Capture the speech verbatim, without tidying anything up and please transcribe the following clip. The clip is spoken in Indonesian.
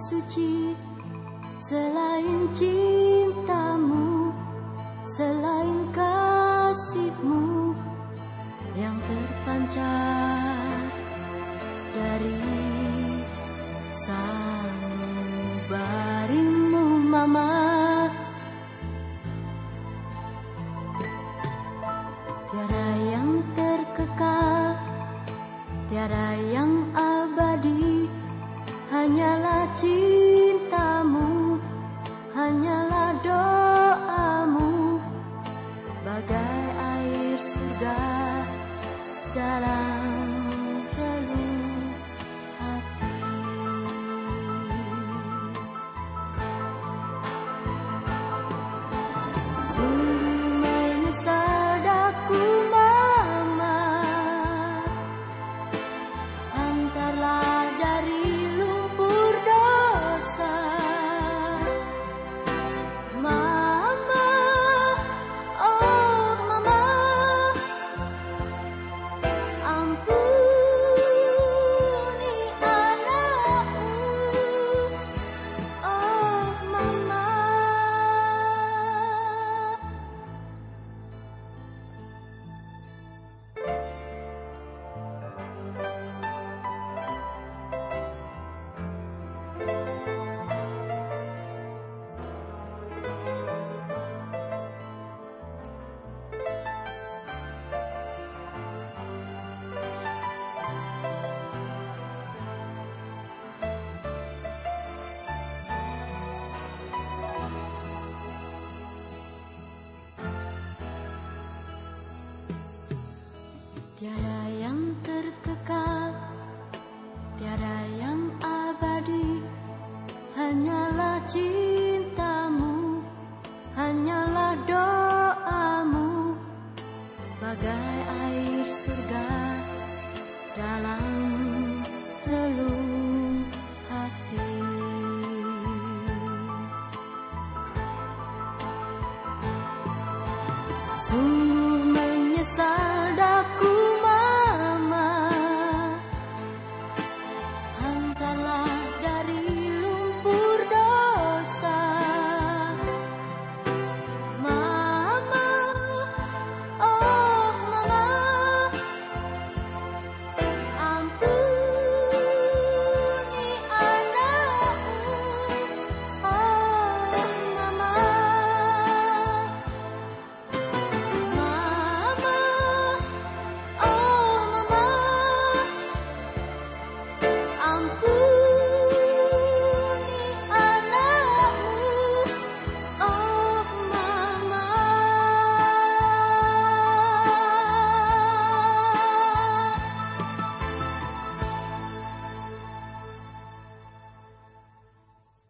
suci selain cintamu, selain kasihmu yang terpancar dari sanubarimu, Mama. Tiada yang terkekal, tiada yang abadi, hanyalah cintamu, hanyalah doamu, bagai air surga dalam relung hati. Sungguh menyesal daku, Mama, hantarlah dari lumpur dosa. Mama, oh Mama, ampuni anakmu, oh Mama. Tiada yang terkekal, tiada yang abadi, hanyalah cintamu, hanyalah doamu, bagai air surga dalam relung